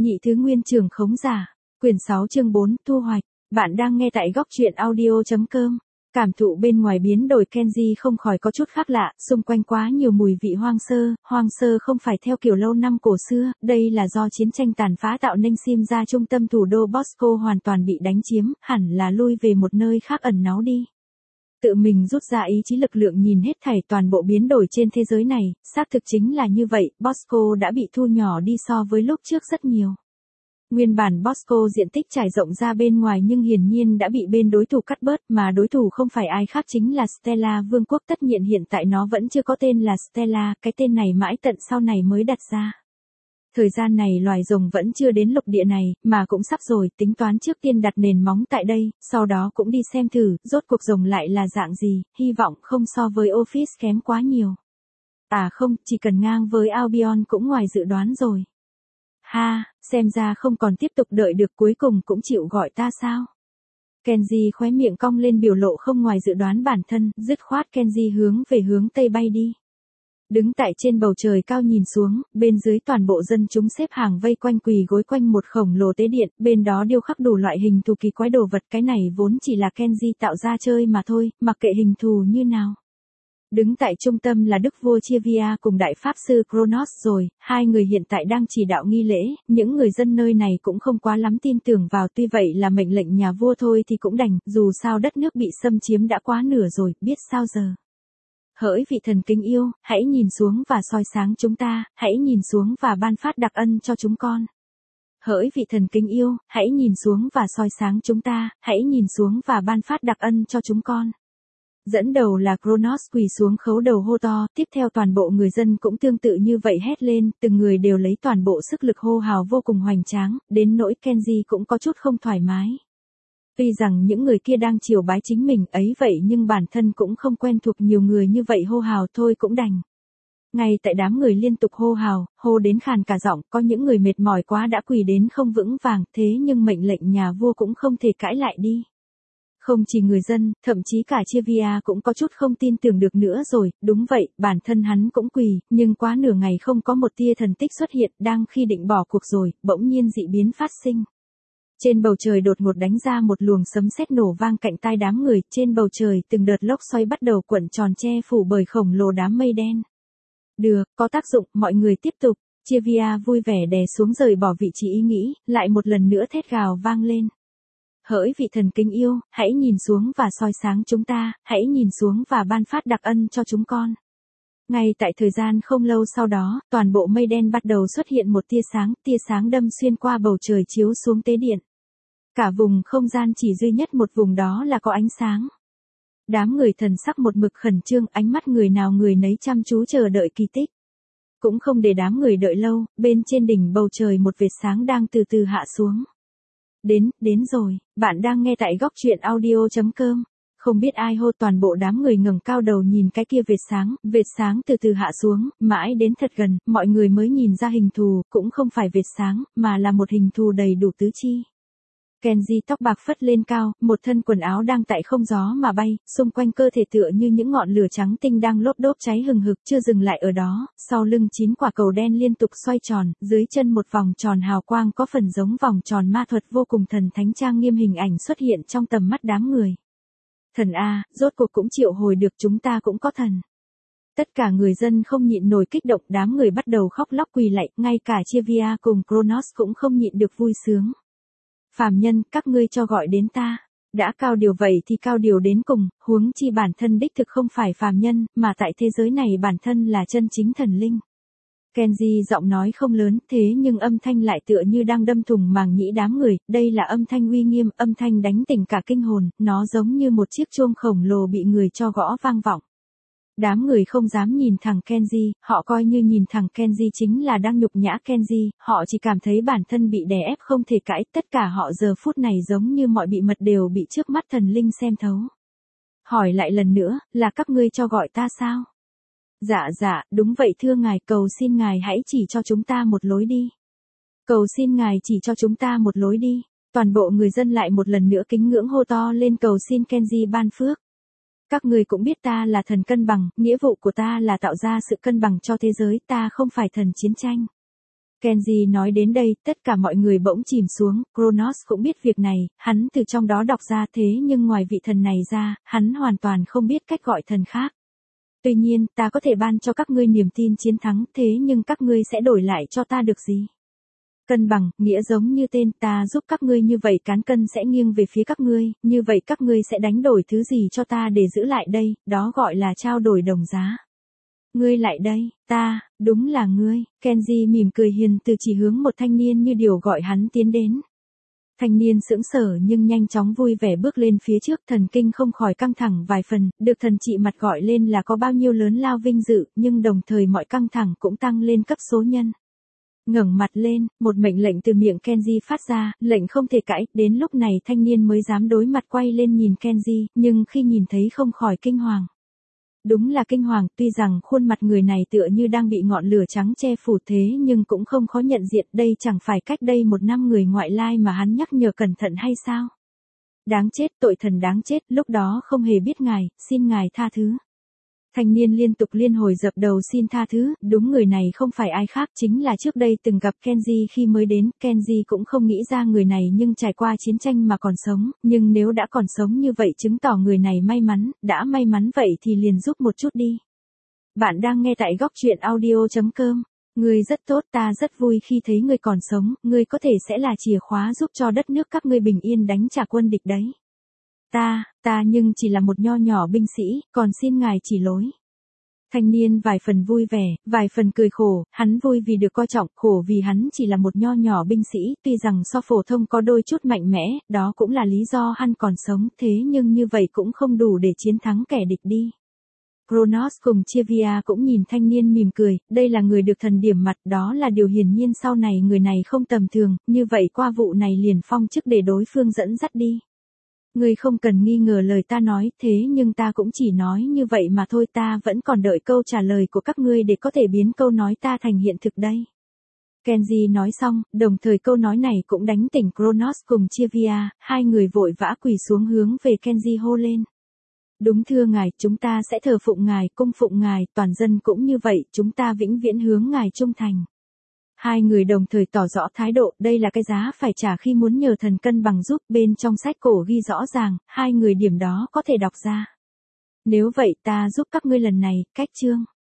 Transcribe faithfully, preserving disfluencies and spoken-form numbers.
Nhị thứ nguyên trường khống giả. Quyển sáu chương bốn, thu hoạch. Bạn đang nghe tại góc truyện audio chấm com. Cảm thụ bên ngoài biến đổi Kenji không khỏi có chút khác lạ, xung quanh quá nhiều mùi vị hoang sơ, hoang sơ không phải theo kiểu lâu năm cổ xưa, đây là do chiến tranh tàn phá tạo nên sim ra trung tâm thủ đô Bosco hoàn toàn bị đánh chiếm, hẳn là lui về một nơi khác ẩn náu đi. Tự mình rút ra ý chí lực lượng nhìn hết thảy toàn bộ biến đổi trên thế giới này, xác thực chính là như vậy, Bosco đã bị thu nhỏ đi so với lúc trước rất nhiều. Nguyên bản Bosco diện tích trải rộng ra bên ngoài nhưng hiển nhiên đã bị bên đối thủ cắt bớt, mà đối thủ không phải ai khác chính là Stella Vương quốc. Tất nhiên hiện tại nó vẫn chưa có tên là Stella, cái tên này mãi tận sau này mới đặt ra. Thời gian này loài rồng vẫn chưa đến lục địa này, mà cũng sắp rồi, tính toán trước tiên đặt nền móng tại đây, sau đó cũng đi xem thử, rốt cuộc rồng lại là dạng gì, hy vọng không so với Office kém quá nhiều. À không, chỉ cần ngang với Albion cũng ngoài dự đoán rồi. Ha, xem ra không còn tiếp tục đợi được, cuối cùng cũng chịu gọi ta sao? Kenji khóe miệng cong lên biểu lộ không ngoài dự đoán bản thân, dứt khoát Kenji hướng về hướng tây bay đi. Đứng tại trên bầu trời cao nhìn xuống, bên dưới toàn bộ dân chúng xếp hàng vây quanh quỳ gối quanh một khổng lồ tế điện, bên đó điêu khắc đủ loại hình thù kỳ quái đồ vật, cái này vốn chỉ là Kenji tạo ra chơi mà thôi, mặc kệ hình thù như nào. Đứng tại trung tâm là Đức vua Chivia cùng đại pháp sư Kronos rồi, hai người hiện tại đang chỉ đạo nghi lễ, những người dân nơi này cũng không quá lắm tin tưởng vào, tuy vậy là mệnh lệnh nhà vua thôi thì cũng đành, dù sao đất nước bị xâm chiếm đã quá nửa rồi, biết sao giờ. Hỡi vị thần kính yêu, hãy nhìn xuống và soi sáng chúng ta, hãy nhìn xuống và ban phát đặc ân cho chúng con. Hỡi vị thần kính yêu, hãy nhìn xuống và soi sáng chúng ta, hãy nhìn xuống và ban phát đặc ân cho chúng con. Dẫn đầu là Kronos quỳ xuống khấu đầu hô to, tiếp theo toàn bộ người dân cũng tương tự như vậy hét lên, từng người đều lấy toàn bộ sức lực hô hào vô cùng hoành tráng, đến nỗi Kenji cũng có chút không thoải mái. Tuy rằng những người kia đang chiều bái chính mình ấy vậy nhưng bản thân cũng không quen thuộc nhiều người như vậy hô hào thôi cũng đành. Ngay tại đám người liên tục hô hào, hô đến khàn cả giọng, có những người mệt mỏi quá đã quỳ đến không vững vàng, thế nhưng mệnh lệnh nhà vua cũng không thể cãi lại đi. Không chỉ người dân, thậm chí cả Chivia cũng có chút không tin tưởng được nữa rồi, đúng vậy, bản thân hắn cũng quỳ, nhưng quá nửa ngày không có một tia thần tích xuất hiện, đang khi định bỏ cuộc rồi, bỗng nhiên dị biến phát sinh. Trên bầu trời đột ngột đánh ra một luồng sấm sét nổ vang cạnh tai đám người, trên bầu trời từng đợt lốc xoáy bắt đầu cuộn tròn che phủ bởi khổng lồ đám mây đen. Được, có tác dụng, mọi người tiếp tục, Chivia vui vẻ đè xuống rời bỏ vị trí ý nghĩ, lại một lần nữa thét gào vang lên. Hỡi vị thần kính yêu, hãy nhìn xuống và soi sáng chúng ta, hãy nhìn xuống và ban phát đặc ân cho chúng con. Ngay tại thời gian không lâu sau đó, toàn bộ mây đen bắt đầu xuất hiện một tia sáng, tia sáng đâm xuyên qua bầu trời chiếu xuống tế điện. Cả vùng không gian chỉ duy nhất một vùng đó là có ánh sáng. Đám người thần sắc một mực khẩn trương, ánh mắt người nào người nấy chăm chú chờ đợi kỳ tích. Cũng không để đám người đợi lâu, bên trên đỉnh bầu trời một vệt sáng đang từ từ hạ xuống. Đến, đến rồi, bạn đang nghe tại góc truyện audio chấm com. Không biết ai hô, toàn bộ đám người ngẩng cao đầu nhìn cái kia vệt sáng, vệt sáng từ từ hạ xuống, mãi đến thật gần, mọi người mới nhìn ra hình thù, cũng không phải vệt sáng, mà là một hình thù đầy đủ tứ chi. Kenji tóc bạc phất lên cao, một thân quần áo đang tại không gió mà bay, xung quanh cơ thể tựa như những ngọn lửa trắng tinh đang lốp đốp cháy hừng hực, chưa dừng lại ở đó, sau lưng chín quả cầu đen liên tục xoay tròn, dưới chân một vòng tròn hào quang có phần giống vòng tròn ma thuật vô cùng thần thánh trang nghiêm hình ảnh xuất hiện trong tầm mắt đám người. Thần A, rốt cuộc cũng triệu hồi được, chúng ta cũng có thần. Tất cả người dân không nhịn nổi kích động, đám người bắt đầu khóc lóc quỳ lạy, ngay cả Chivia cùng Kronos cũng không nhịn được vui sướng. Phàm nhân, các ngươi cho gọi đến ta. Đã cao điều vậy thì cao điều đến cùng, huống chi bản thân đích thực không phải phàm nhân, mà tại thế giới này bản thân là chân chính thần linh. Kenji giọng nói không lớn, thế nhưng âm thanh lại tựa như đang đâm thủng màng nhĩ đám người, đây là âm thanh uy nghiêm, âm thanh đánh tỉnh cả kinh hồn, nó giống như một chiếc chuông khổng lồ bị người cho gõ vang vọng. Đám người không dám nhìn thẳng Kenji, họ coi như nhìn thẳng Kenji chính là đang nhục nhã Kenji, họ chỉ cảm thấy bản thân bị đè ép không thể cãi, tất cả họ giờ phút này giống như mọi bị mật đều bị trước mắt thần linh xem thấu. Hỏi lại lần nữa, là các ngươi cho gọi ta sao? Dạ dạ, đúng vậy thưa ngài, cầu xin ngài hãy chỉ cho chúng ta một lối đi. Cầu xin ngài chỉ cho chúng ta một lối đi. Toàn bộ người dân lại một lần nữa kính ngưỡng hô to lên cầu xin Kenji ban phước. Các ngươi cũng biết ta là thần cân bằng, nghĩa vụ của ta là tạo ra sự cân bằng cho thế giới, ta không phải thần chiến tranh. Kenji nói đến đây, tất cả mọi người bỗng chìm xuống, Kronos cũng biết việc này, hắn từ trong đó đọc ra thế nhưng ngoài vị thần này ra, hắn hoàn toàn không biết cách gọi thần khác. Tuy nhiên, ta có thể ban cho các ngươi niềm tin chiến thắng, thế nhưng các ngươi sẽ đổi lại cho ta được gì? Cân bằng, nghĩa giống như tên, ta giúp các ngươi như vậy cán cân sẽ nghiêng về phía các ngươi, như vậy các ngươi sẽ đánh đổi thứ gì cho ta để giữ lại đây, đó gọi là trao đổi đồng giá. Ngươi lại đây, ta, đúng là ngươi, Kenji mỉm cười hiền từ chỉ hướng một thanh niên như điều gọi hắn tiến đến. Thanh niên sững sờ nhưng nhanh chóng vui vẻ bước lên phía trước, thần kinh không khỏi căng thẳng vài phần, được thần trị mặt gọi lên là có bao nhiêu lớn lao vinh dự, nhưng đồng thời mọi căng thẳng cũng tăng lên cấp số nhân. Ngẩng mặt lên, một mệnh lệnh từ miệng Kenji phát ra, lệnh không thể cãi, đến lúc này thanh niên mới dám đối mặt quay lên nhìn Kenji, nhưng khi nhìn thấy không khỏi kinh hoàng. Đúng là kinh hoàng, tuy rằng khuôn mặt người này tựa như đang bị ngọn lửa trắng che phủ thế nhưng cũng không khó nhận diện, đây chẳng phải cách đây một năm người ngoại lai mà hắn nhắc nhở cẩn thận hay sao? Đáng chết, tội thần đáng chết, lúc đó không hề biết ngài, xin ngài tha thứ. Thanh niên liên tục liên hồi dập đầu xin tha thứ, đúng người này không phải ai khác chính là trước đây từng gặp Kenji khi mới đến, Kenji cũng không nghĩ ra người này nhưng trải qua chiến tranh mà còn sống, nhưng nếu đã còn sống như vậy chứng tỏ người này may mắn, đã may mắn vậy thì liền giúp một chút đi. Bạn đang nghe tại góc truyện audio chấm com. Ngươi rất tốt, ta rất vui khi thấy ngươi còn sống, ngươi có thể sẽ là chìa khóa giúp cho đất nước các ngươi bình yên đánh trả quân địch đấy. Ta, ta nhưng chỉ là một nho nhỏ binh sĩ, còn xin ngài chỉ lối. Thanh niên vài phần vui vẻ, vài phần cười khổ, hắn vui vì được coi trọng, khổ vì hắn chỉ là một nho nhỏ binh sĩ, tuy rằng so phổ thông có đôi chút mạnh mẽ, đó cũng là lý do hắn còn sống, thế nhưng như vậy cũng không đủ để chiến thắng kẻ địch đi. Kronos cùng Chivia cũng nhìn thanh niên mỉm cười, đây là người được thần điểm mặt, đó là điều hiển nhiên sau này người này không tầm thường, như vậy qua vụ này liền phong chức để đối phương dẫn dắt đi. Ngươi không cần nghi ngờ lời ta nói, thế nhưng ta cũng chỉ nói như vậy mà thôi, ta vẫn còn đợi câu trả lời của các ngươi để có thể biến câu nói ta thành hiện thực đây. Kenji nói xong, đồng thời câu nói này cũng đánh tỉnh Kronos cùng Chivia, hai người vội vã quỳ xuống hướng về Kenji hô lên. Đúng thưa ngài, chúng ta sẽ thờ phụng ngài, cung phụng ngài, toàn dân cũng như vậy, chúng ta vĩnh viễn hướng ngài trung thành. Hai người đồng thời tỏ rõ thái độ, đây là cái giá phải trả khi muốn nhờ thần cân bằng giúp, bên trong sách cổ ghi rõ ràng, hai người điểm đó có thể đọc ra. Nếu vậy ta giúp các ngươi lần này, cách chương.